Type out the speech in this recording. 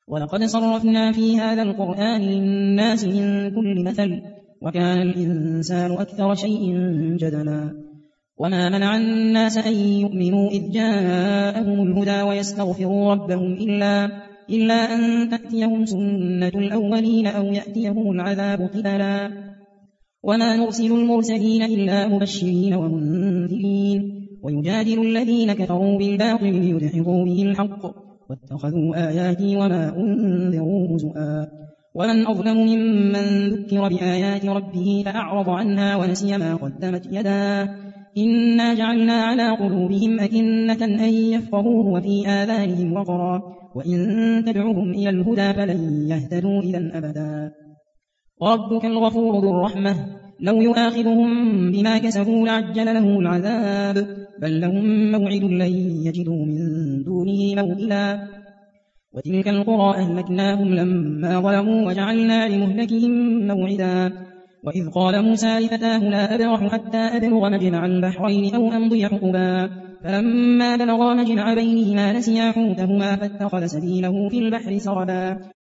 ولقد صرفنا في هذا القرآن للناس من كل مثل وكان الإنسان أكثر شيء جدلا وما منع الناس أن يؤمنوا إذ جاءهم الهدى ويستغفروا ربهم إلا أن تأتيهم سنة الأولين أو يأتيهم العذاب قبلا وما نرسل المرسلين إلا مبشرين ومنذرين ويجادل الذين كفروا بالباطل ليدحضوا به الحق واتخذوا آياتي وما أنذروا هزؤا ومن أظلم ممن ذكر بآيات ربه فأعرض عنها ونسي ما قدمت يداه إنا جعلنا على قلوبهم أكنة أن يفقهوه وفي آذانهم وقرا وإن تدعوهم إلى الهدى فلن يهتدوا إذا أبدا وربك الغفور ذو الرحمة لو يؤاخذهم بما كسبوا لعجل لهم العذاب بل لهم موعد لن يجدوا من دونه موئلا وتلك القرى أهلكناهم لما ظلموا وجعلنا لمهلكهم موعدا وإذ قال موسى لفتاه لا أبرح حتى أبلغ مجمع البحرين أو أمضي حقبا فلما بلغا مجمع بينهما نسيا حوتهما فاتخذ سبيله في البحر سربا